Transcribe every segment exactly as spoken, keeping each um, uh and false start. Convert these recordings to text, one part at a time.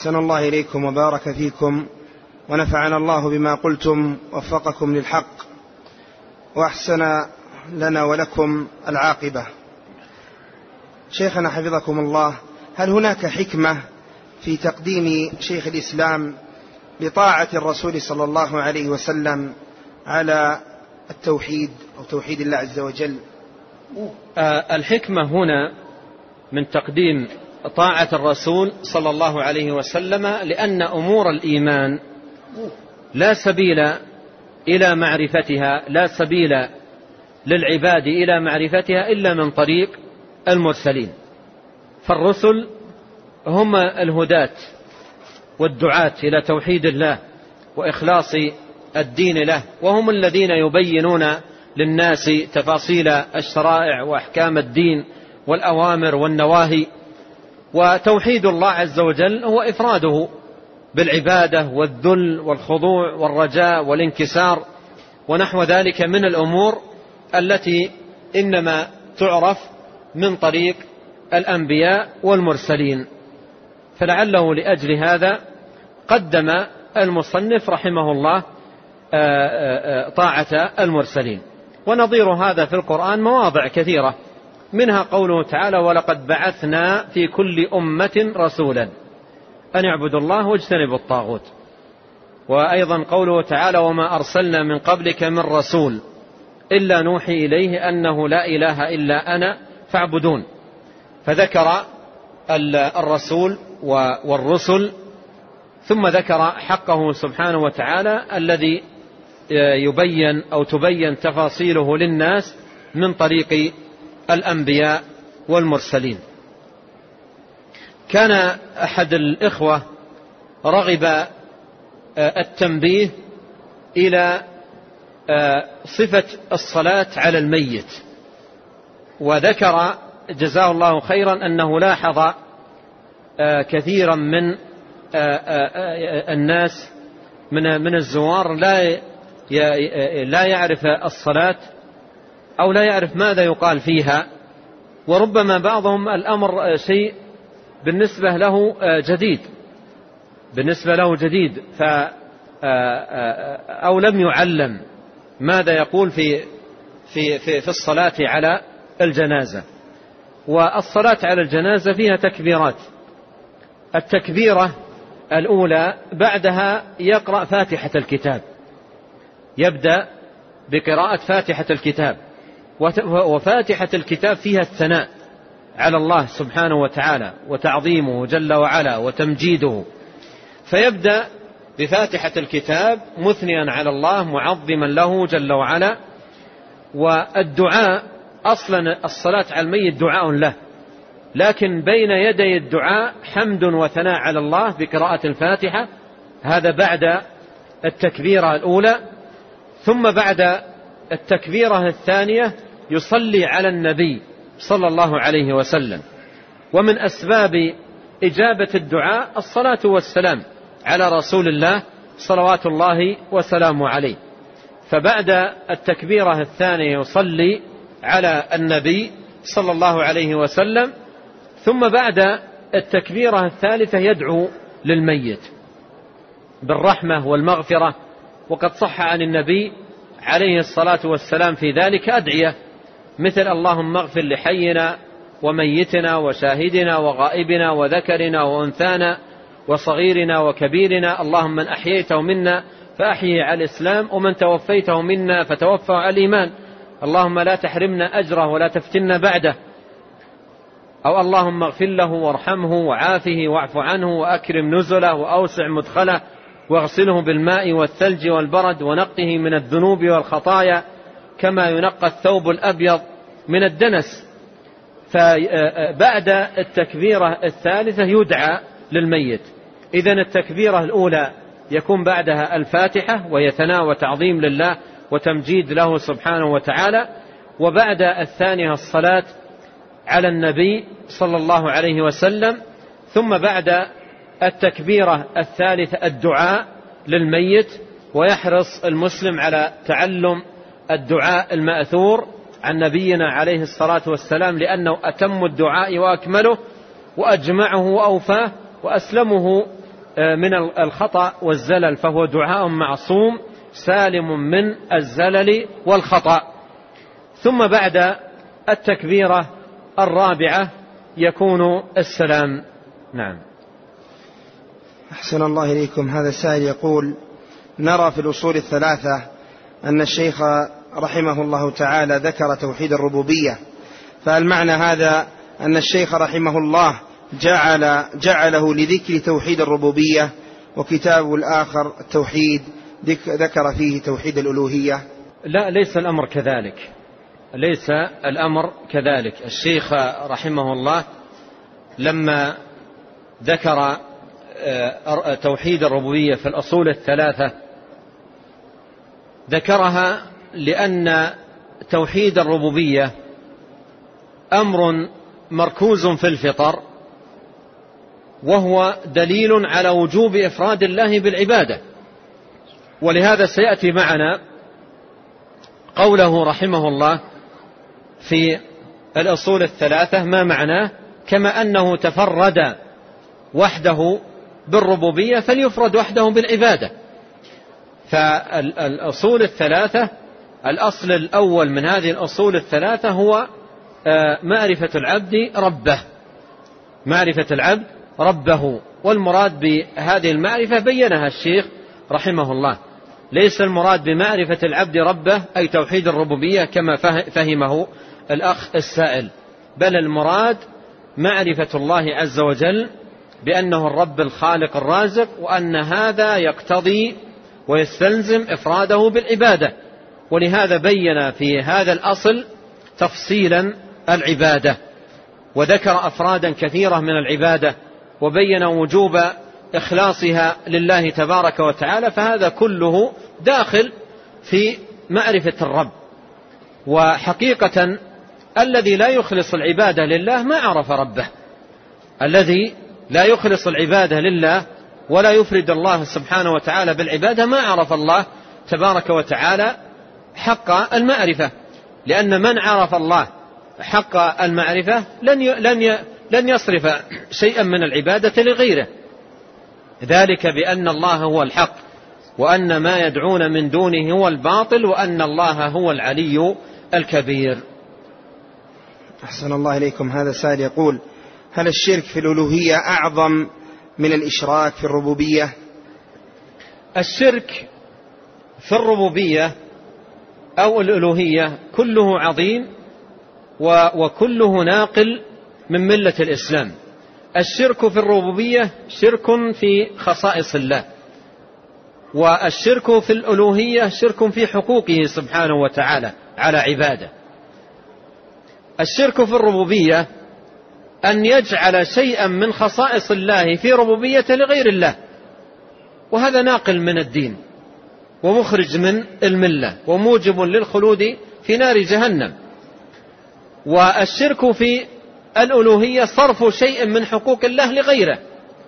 أحسن الله إليكم وبارك فيكم ونفعنا الله بما قلتم ووفقكم للحق وأحسن لنا ولكم العاقبة. شيخنا حفظكم الله، هل هناك حكمة في تقديم شيخ الإسلام لطاعة الرسول صلى الله عليه وسلم على التوحيد أو توحيد الله عز وجل؟ آه الحكمة هنا من تقديم طاعة الرسول صلى الله عليه وسلم لأن أمور الإيمان لا سبيل إلى معرفتها، لا سبيل للعباد إلى معرفتها إلا من طريق المرسلين. فالرسل هم الهداة والدعاة إلى توحيد الله وإخلاص الدين له، وهم الذين يبينون للناس تفاصيل الشرائع وأحكام الدين والأوامر والنواهي. وتوحيد الله عز وجل هو إفراده بالعبادة والذل والخضوع والرجاء والانكسار ونحو ذلك من الأمور التي إنما تعرف من طريق الأنبياء والمرسلين. فلعله لأجل هذا قدم المصنف رحمه الله طاعة المرسلين. ونظير هذا في القرآن مواضع كثيرة، منها قوله تعالى: ولقد بعثنا في كل أمة رسولا أن يعبدوا الله واجتنبوا الطاغوت. وأيضا قوله تعالى: وما أرسلنا من قبلك من رسول إلا نوحي إليه أنه لا إله إلا أنا فاعبدون. فذكر الرسول والرسل، ثم ذكر حقه سبحانه وتعالى الذي يبين أو تبين تفاصيله للناس من طريق الأنبياء والمرسلين. كان أحد الإخوة رغب التنبيه إلى صفة الصلاة على الميت، وذكر جزاه الله خيرا أنه لاحظ كثيرا من الناس من من الزوار لا لا يعرف الصلاة أو لا يعرف ماذا يقال فيها، وربما بعضهم الأمر شيء بالنسبة له جديد بالنسبة له جديد ف أو لم يعلم ماذا يقول في في في في الصلاة على الجنازة. والصلاة على الجنازة فيها تكبيرات. التكبيرة الأولى بعدها يقرأ فاتحة الكتاب، يبدأ بقراءة فاتحة الكتاب، وفاتحة الكتاب فيها الثناء على الله سبحانه وتعالى وتعظيمه جل وعلا وتمجيده، فيبدأ بفاتحة الكتاب مثنيا على الله معظما له جل وعلا. والدعاء أصلا الصلاة على الميت دعاء له، لكن بين يدي الدعاء حمد وثناء على الله بقراءة الفاتحة، هذا بعد التكبيرة الأولى. ثم بعد التكبيرة الثانية يصلي على النبي صلى الله عليه وسلم. ومن أسباب إجابة الدعاء الصلاة والسلام على رسول الله صلوات الله وسلامه عليه. فبعد التكبيرة الثانية يصلي على النبي صلى الله عليه وسلم، ثم بعد التكبيرة الثالثة يدعو للميت بالرحمة والمغفرة. وقد صح عن النبي عليه الصلاة والسلام في ذلك أدعية مثل: اللهم اغفر لحينا وميتنا وشاهدنا وغائبنا وذكرنا وأنثانا وصغيرنا وكبيرنا، اللهم من أحييته منا فأحيه على الإسلام، ومن توفيته منا فتوفه على الإيمان، اللهم لا تحرمنا أجره ولا تفتنا بعده. أو اللهم اغفر له وارحمه وعافه واعف عنه وأكرم نزله وأوسع مدخله واغسله بالماء والثلج والبرد ونقه من الذنوب والخطايا كما ينقى الثوب الأبيض من الدنس. فبعد التكبيرة الثالثة يدعى للميت. إذن التكبيرة الأولى يكون بعدها الفاتحة وهي ثناء وتعظيم لله وتمجيد له سبحانه وتعالى، وبعد الثانية الصلاة على النبي صلى الله عليه وسلم، ثم بعد التكبيرة الثالثة الدعاء للميت. ويحرص المسلم على تعلم الدعاء المأثور عن نبينا عليه الصلاة والسلام، لأنه أتم الدعاء وأكمله وأجمعه وأوفاه وأسلمه من الخطأ والزلل، فهو دعاء معصوم سالم من الزلل والخطأ. ثم بعد التكبيرة الرابعة يكون السلام. نعم. أحسن الله إليكم. هذا السائل يقول: نرى في الأصول الثلاثة أن الشيخ رحمه الله تعالى ذكر توحيد الربوبية، فهل معنى هذا أن الشيخ رحمه الله جعل جعله لذكر توحيد الربوبية وكتابه الآخر التوحيد ذكر فيه توحيد الألوهية؟ لا، ليس الأمر كذلك، ليس الأمر كذلك. الشيخ رحمه الله لما ذكر توحيد الربوبية في الأصول الثلاثة ذكرها لأن توحيد الربوبية أمر مركوز في الفطر، وهو دليل على وجوب إفراد الله بالعبادة. ولهذا سيأتي معنا قوله رحمه الله في الأصول الثلاثة ما معناه: كما أنه تفرد وحده بالربوبية فليفرد وحده بالعبادة. فالأصول الثلاثة، الأصل الأول من هذه الأصول الثلاثة هو معرفة العبد ربه، معرفة العبد ربه. والمراد بهذه المعرفة بينها الشيخ رحمه الله، ليس المراد بمعرفة العبد ربه أي توحيد الربوبية كما فهمه الأخ السائل، بل المراد معرفة الله عز وجل بأنه الرب الخالق الرازق، وأن هذا يقتضي ويستلزم إفراده بالعبادة. ولهذا بين في هذا الأصل تفصيلا العبادة، وذكر أفرادا كثيرة من العبادة، وبين وجوب إخلاصها لله تبارك وتعالى. فهذا كله داخل في معرفة الرب. وحقيقة الذي لا يخلص العبادة لله ما عرف ربه، الذي لا يخلص العبادة لله ولا يفرد الله سبحانه وتعالى بالعبادة ما عرف الله تبارك وتعالى حق المعرفة، لأن من عرف الله حق المعرفة لن لن لن يصرف شيئا من العبادة لغيره، ذلك بأن الله هو الحق، وأن ما يدعون من دونه هو الباطل، وأن الله هو العلي الكبير. أحسن الله إليكم. هذا سائل يقول: هل الشرك في الألوهية أعظم من الإشراك في الربوبية؟ الشرك في الربوبية أو الألوهية كله عظيم وكله ناقل من ملة الإسلام. الشرك في الربوبية شرك في خصائص الله، والشرك في الألوهية شرك في حقوقه سبحانه وتعالى على عباده. الشرك في الربوبية أن يجعل شيئا من خصائص الله في ربوبية لغير الله، وهذا ناقل من الدين ومخرج من الملة وموجب للخلود في نار جهنم. والشرك في الألوهية صرف شيء من حقوق الله لغيره،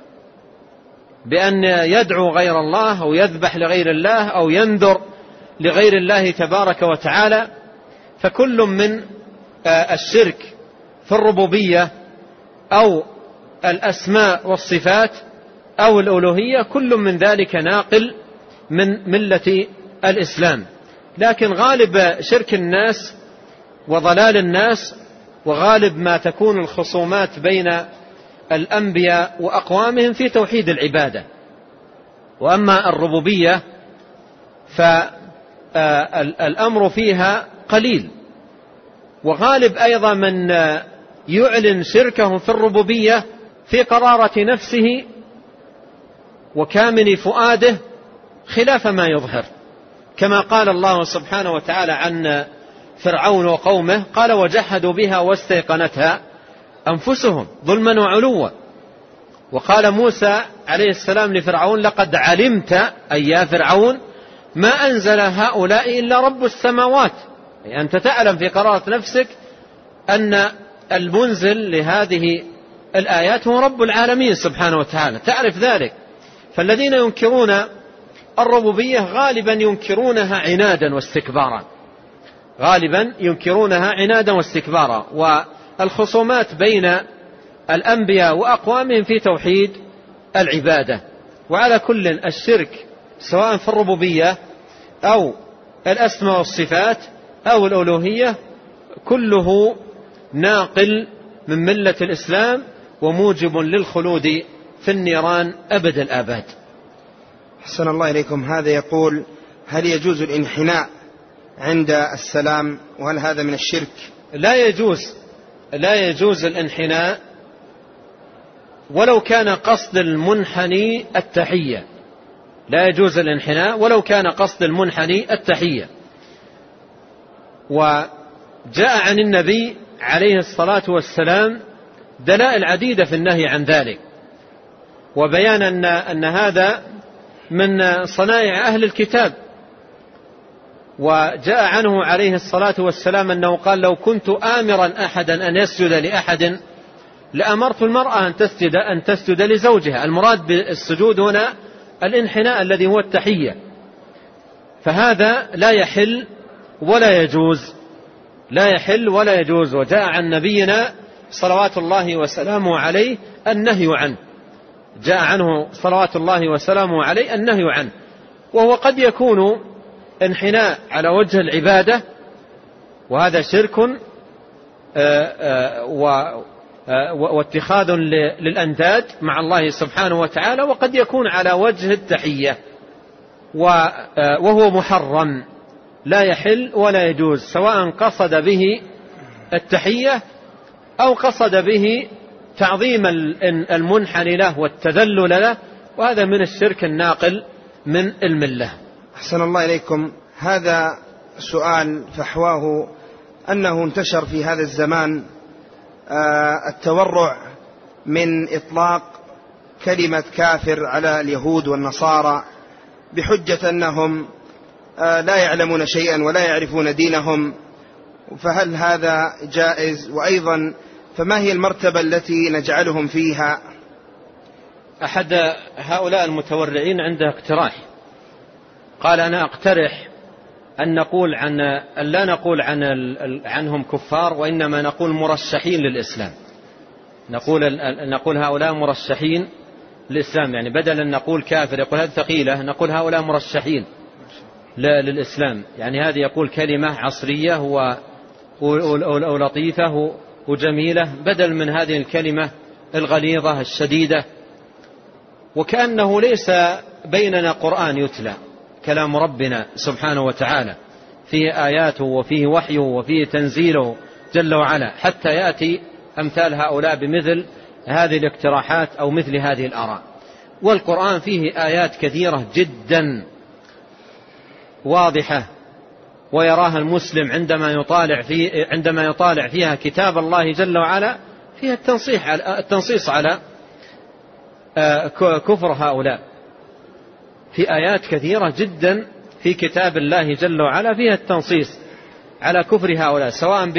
بأن يدعو غير الله أو يذبح لغير الله أو ينذر لغير الله تبارك وتعالى. فكل من الشرك في الربوبية أو الأسماء والصفات أو الألوهية كل من ذلك ناقل من ملة الإسلام. لكن غالب شرك الناس وضلال الناس وغالب ما تكون الخصومات بين الأنبياء وأقوامهم في توحيد العبادة. وأما الربوبية فالأمر فيها قليل، وغالب أيضا من يعلن شركه في الربوبية في قرارة نفسه وكامن فؤاده خلاف ما يظهر، كما قال الله سبحانه وتعالى عن فرعون وقومه: قال وجحدوا بها واستيقنتها أنفسهم ظلما وعلوا. وقال موسى عليه السلام لفرعون: لقد علمت أي يا فرعون ما أنزل هؤلاء إلا رب السماوات، يعني أنت تعلم في قرارة نفسك أن المنزل لهذه الآيات هو رب العالمين سبحانه وتعالى، تعرف ذلك. فالذين ينكرون الربوبية غالبا ينكرونها عنادا واستكبارا، غالبا ينكرونها عنادا واستكبارا. والخصومات بين الأنبياء وأقوامهم في توحيد العبادة. وعلى كل الشرك سواء في الربوبية أو الأسماء والصفات أو الألوهية كله ناقل من ملة الإسلام وموجب للخلود في النيران أبد الآباد. أحسن الله إليكم. هذا يقول: هل يجوز الانحناء عند السلام، وهل هذا من الشرك؟ لا يجوز لا يجوز الانحناء ولو كان قصد المنحني التحية. لا يجوز الانحناء ولو كان قصد المنحني التحية. وجاء عن النبي عليه الصلاة والسلام دلائل عديدة في النهي عن ذلك، وبيان أن, أن هذا من صنائع أهل الكتاب. وجاء عنه عليه الصلاة والسلام أنه قال: لو كنت آمرا أحدا أن يسجد لأحد لأمرت المرأة أن تسجد, أن تسجد لزوجها. المراد بالسجود هنا الانحناء الذي هو التحية، فهذا لا يحل ولا يجوز لا يحل ولا يجوز. وجاء عن نبينا صلوات الله وسلامه عليه النهي عنه جاء عنه صلوات الله وسلامه عليه النهي عنه. وهو قد يكون انحناء على وجه العبادة، وهذا شرك واتخاذ للأنداد مع الله سبحانه وتعالى، وقد يكون على وجه التحية وهو محرم لا يحل ولا يجوز، سواء قصد به التحية أو قصد به تعظيم المنحني له والتذلل له، وهذا من الشرك الناقل من الملة. أحسن الله إليكم. هذا سؤال فحواه أنه انتشر في هذا الزمان التورع من إطلاق كلمة كافر على اليهود والنصارى بحجة أنهم لا يعلمون شيئا ولا يعرفون دينهم، فهل هذا جائز؟ وأيضا فما هي المرتبة التي نجعلهم فيها؟ أحد هؤلاء المتورعين عنده اقتراح، قال: أنا أقترح أن نقول عن أن لا نقول عن عنهم كفار، وإنما نقول مرشحين للإسلام. نقول نقول هؤلاء مرشحين للإسلام، يعني بدلا أن نقول كافر يقول هذه ثقيلة، نقول هؤلاء مرشحين للإسلام. يعني هذه يقول كلمة عصرية ولطيفة وجميلة بدل من هذه الكلمة الغليظة الشديدة، وكأنه ليس بيننا قرآن يتلى، كلام ربنا سبحانه وتعالى فيه آياته وفيه وحيه وفيه تنزيله جل وعلا، حتى يأتي أمثال هؤلاء بمثل هذه الاقتراحات أو مثل هذه الآراء. والقرآن فيه آيات كثيرة جدا واضحة ويراها المسلم عندما يطالع في عندما يطالع فيها كتاب الله جل وعلا فيها التنصيح على التنصيص على كفر هؤلاء. في آيات كثيرة جدا في كتاب الله جل وعلا فيها التنصيص على كفر هؤلاء، سواء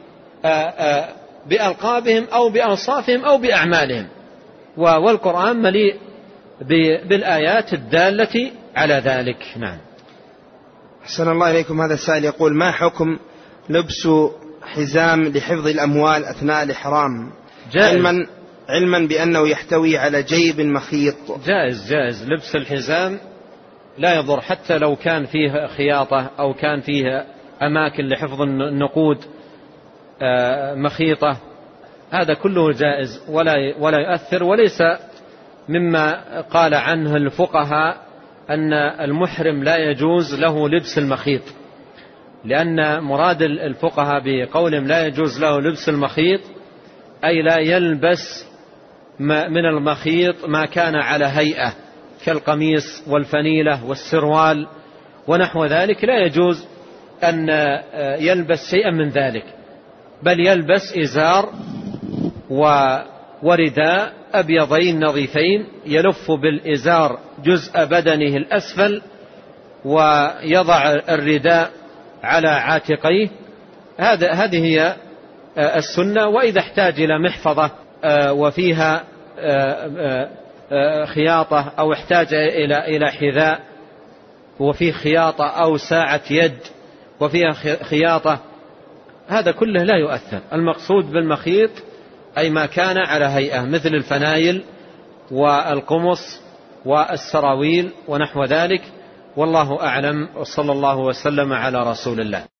بألقابهم أو بأوصافهم أو بأعمالهم. والقرآن مليء بالآيات الدالة على ذلك. نعم. أحسن الله إليكم. هذا السائل يقول: ما حكم لبس حزام لحفظ الأموال أثناء الإحرام، علما علما بأنه يحتوي على جيب مخيط؟ جائز جائز لبس الحزام، لا يضر، حتى لو كان فيه خياطة أو كان فيه أماكن لحفظ النقود مخيطة، هذا كله جائز ولا ولا يؤثر. وليس مما قال عنه الفقهاء أن المحرم لا يجوز له لبس المخيط، لأن مراد الفقهاء بقولهم لا يجوز له لبس المخيط أي لا يلبس من المخيط ما كان على هيئة كالقميص والفنيلة والسروال ونحو ذلك، لا يجوز أن يلبس شيئا من ذلك، بل يلبس إزار ورداء أبيضين نظيفين يلف بالإزار جزء بدنه الأسفل ويضع الرداء على عاتقيه. هذا هذه هي السنة. وإذا احتاج إلى محفظة وفيها خياطة أو احتاج إلى إلى حذاء وفيه خياطة أو ساعة يد وفيها خياطة، هذا كله لا يؤثر. المقصود بالمخيط أي ما كان على هيئة مثل الفنايل والقمص والسراويل ونحو ذلك، والله أعلم، وصلى الله وسلم على رسول الله.